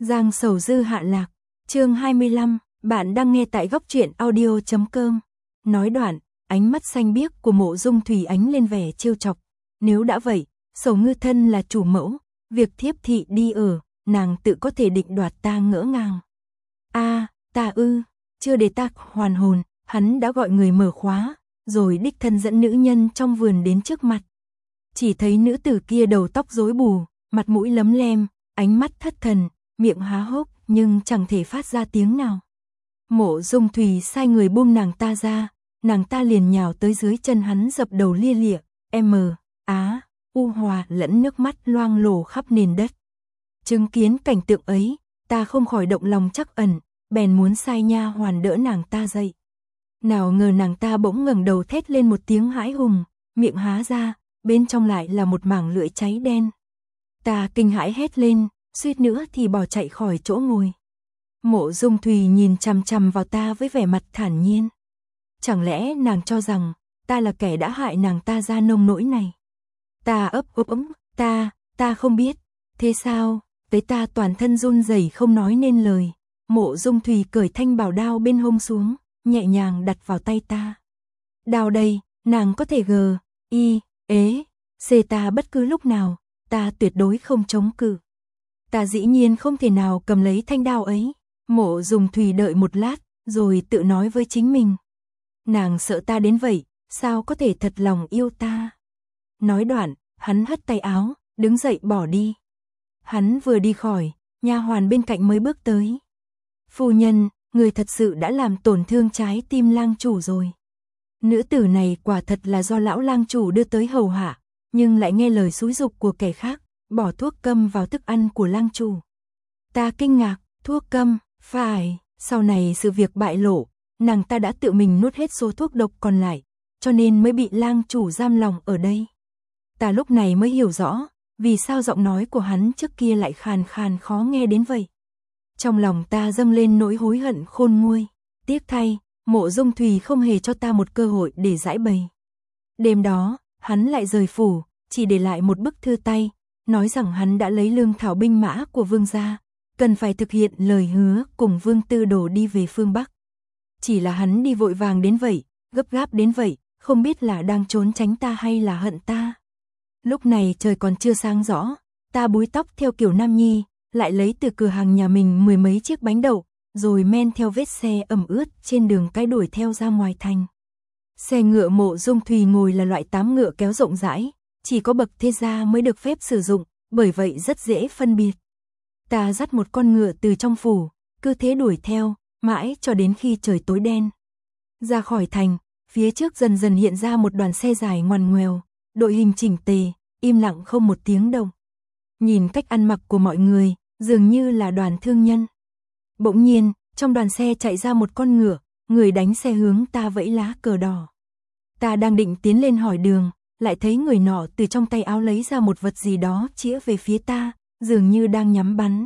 Giang Sầu Dư hạ lạc, chương 25, bạn đang nghe tại góc truyện audio.com. Nói đoạn, ánh mắt xanh biếc của Mộ Dung Thùy ánh lên vẻ trêu chọc. Nếu đã vậy, Sầu Ngư thân là chủ mẫu, việc thiếp thị đi ở, nàng tự có thể định đoạt ta ngỡ ngàng. Ta chưa để ta hoàn hồn, hắn đã gọi người mở khóa, rồi đích thân dẫn nữ nhân trong vườn đến trước mặt. Chỉ thấy nữ tử kia đầu tóc rối bù, mặt mũi lấm lem, ánh mắt thất thần, miệng há hốc nhưng chẳng thể phát ra tiếng nào. Mộ Dung Thùy sai người buông nàng ta ra, nàng ta liền nhào tới dưới chân hắn dập đầu lia lịa, u hòa lẫn nước mắt loang lổ khắp nền đất. Chứng kiến cảnh tượng ấy, ta không khỏi động lòng trắc ẩn, bèn muốn sai nha hoàn đỡ nàng ta dậy. Nào ngờ nàng ta bỗng ngẩng đầu thét lên một tiếng hãi hùng, miệng há ra, bên trong lại là một mảng lưỡi cháy đen. Ta kinh hãi hét lên, suýt nữa thì bỏ chạy khỏi chỗ ngồi. Mộ Dung Thùy nhìn chằm chằm vào ta với vẻ mặt thản nhiên. Chẳng lẽ nàng cho rằng ta là kẻ đã hại nàng ta ra nông nỗi này? Ta ấp úng, ta không biết. Thế sao? Với ta toàn thân run rẩy không nói nên lời. Mộ Dung Thùy cởi thanh bảo đao bên hông xuống, nhẹ nhàng đặt vào tay ta. Đao đây, nàng có thể xê ta bất cứ lúc nào, ta tuyệt đối không chống cự. Ta dĩ nhiên không thể nào cầm lấy thanh đao ấy. Mộ Dung Thùy đợi một lát, rồi tự nói với chính mình. Nàng sợ ta đến vậy, sao có thể thật lòng yêu ta? Nói đoạn, hắn hất tay áo, đứng dậy bỏ đi. Hắn vừa đi khỏi, nha hoàn bên cạnh mới bước tới. Phu nhân, người thật sự đã làm tổn thương trái tim lang chủ rồi. Nữ tử này quả thật là do lão lang chủ đưa tới hầu hạ, nhưng lại nghe lời xúi giục của kẻ khác, bỏ thuốc câm vào thức ăn của lang chủ. Ta kinh ngạc, thuốc câm, phải, sau này sự việc bại lộ, nàng ta đã tự mình nuốt hết số thuốc độc còn lại, cho nên mới bị lang chủ giam lòng ở đây. Ta lúc này mới hiểu rõ, vì sao giọng nói của hắn trước kia lại khàn khàn khó nghe đến vậy. Trong lòng ta dâng lên nỗi hối hận khôn nguôi, tiếc thay, Mộ Dung Thùy không hề cho ta một cơ hội để giải bày. Đêm đó, hắn lại rời phủ, chỉ để lại một bức thư tay, nói rằng hắn đã lấy lương thảo binh mã của vương gia, cần phải thực hiện lời hứa cùng Vương Tư Đồ đi về phương Bắc. Chỉ là hắn đi vội vàng đến vậy, gấp gáp đến vậy, không biết là đang trốn tránh ta hay là hận ta. Lúc này trời còn chưa sáng rõ, ta búi tóc theo kiểu nam nhi, lại lấy từ cửa hàng nhà mình 10 mấy chiếc bánh đậu, rồi men theo vết xe ẩm ướt trên đường cái đuổi theo ra ngoài thành. Xe ngựa Mộ Dung Thùy ngồi là loại 8 ngựa kéo rộng rãi, chỉ có bậc thế gia mới được phép sử dụng, bởi vậy rất dễ phân biệt. Ta dắt một con ngựa từ trong phủ, cứ thế đuổi theo, mãi cho đến khi trời tối đen. Ra khỏi thành, phía trước dần dần hiện ra một đoàn xe dài ngoằn ngoèo, đội hình chỉnh tề, im lặng không một tiếng động. Nhìn cách ăn mặc của mọi người, dường như là đoàn thương nhân. Bỗng nhiên, trong đoàn xe chạy ra một con ngựa, người đánh xe hướng ta vẫy lá cờ đỏ. Ta đang định tiến lên hỏi đường, lại thấy người nọ từ trong tay áo lấy ra một vật gì đó chĩa về phía ta, dường như đang nhắm bắn.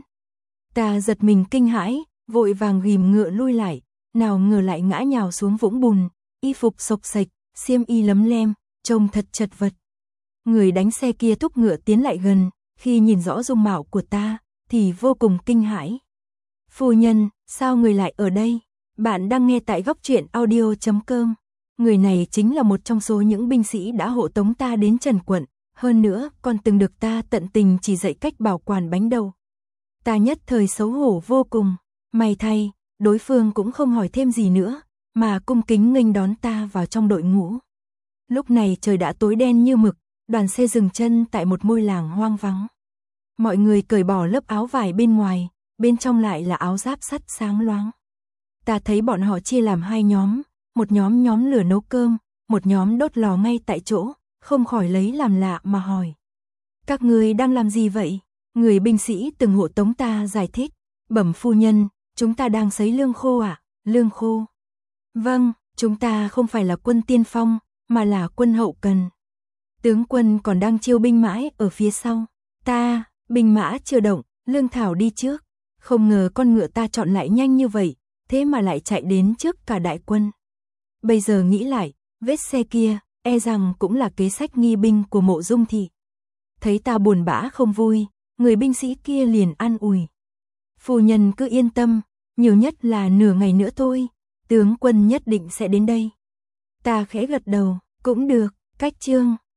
Ta giật mình kinh hãi, vội vàng ghìm ngựa lui lại, nào ngờ lại ngã nhào xuống vũng bùn, y phục xộc xệch, xiêm y lấm lem, trông thật chật vật. Người đánh xe kia thúc ngựa tiến lại gần, khi nhìn rõ dung mạo của ta, thì vô cùng kinh hãi. Phu nhân, sao người lại ở đây? Bạn đang nghe tại góc truyện audio.com. Người này chính là một trong số những binh sĩ đã hộ tống ta đến Trần Quận, hơn nữa còn từng được ta tận tình chỉ dạy cách bảo quản bánh đậu. Ta nhất thời xấu hổ vô cùng, may thay, đối phương cũng không hỏi thêm gì nữa, mà cung kính nghênh đón ta vào trong đội ngũ. Lúc này trời đã tối đen như mực, đoàn xe dừng chân tại một ngôi làng hoang vắng. Mọi người cởi bỏ lớp áo vải bên ngoài, bên trong lại là áo giáp sắt sáng loáng. Ta thấy bọn họ chia làm hai nhóm, một nhóm lửa nấu cơm, một nhóm đốt lò ngay tại chỗ, không khỏi lấy làm lạ mà hỏi. Các người đang làm gì vậy? Người binh sĩ từng hộ tống ta giải thích. Bẩm phu nhân, chúng ta đang sấy lương khô ạ. Lương khô? Vâng, chúng ta không phải là quân tiên phong, mà là quân hậu cần. Tướng quân còn đang chiêu binh mãi ở phía sau. Ta, binh mã chưa động, lương thảo đi trước. Không ngờ con ngựa ta chọn lại nhanh như vậy, thế mà lại chạy đến trước cả đại quân. Bây giờ nghĩ lại, vết xe kia, e rằng cũng là kế sách nghi binh của Mộ Dung thị. Thấy ta buồn bã không vui, người binh sĩ kia liền an ủi. Phu nhân cứ yên tâm, nhiều nhất là nửa ngày nữa thôi, tướng quân nhất định sẽ đến đây. Ta khẽ gật đầu, cũng được, cách chương.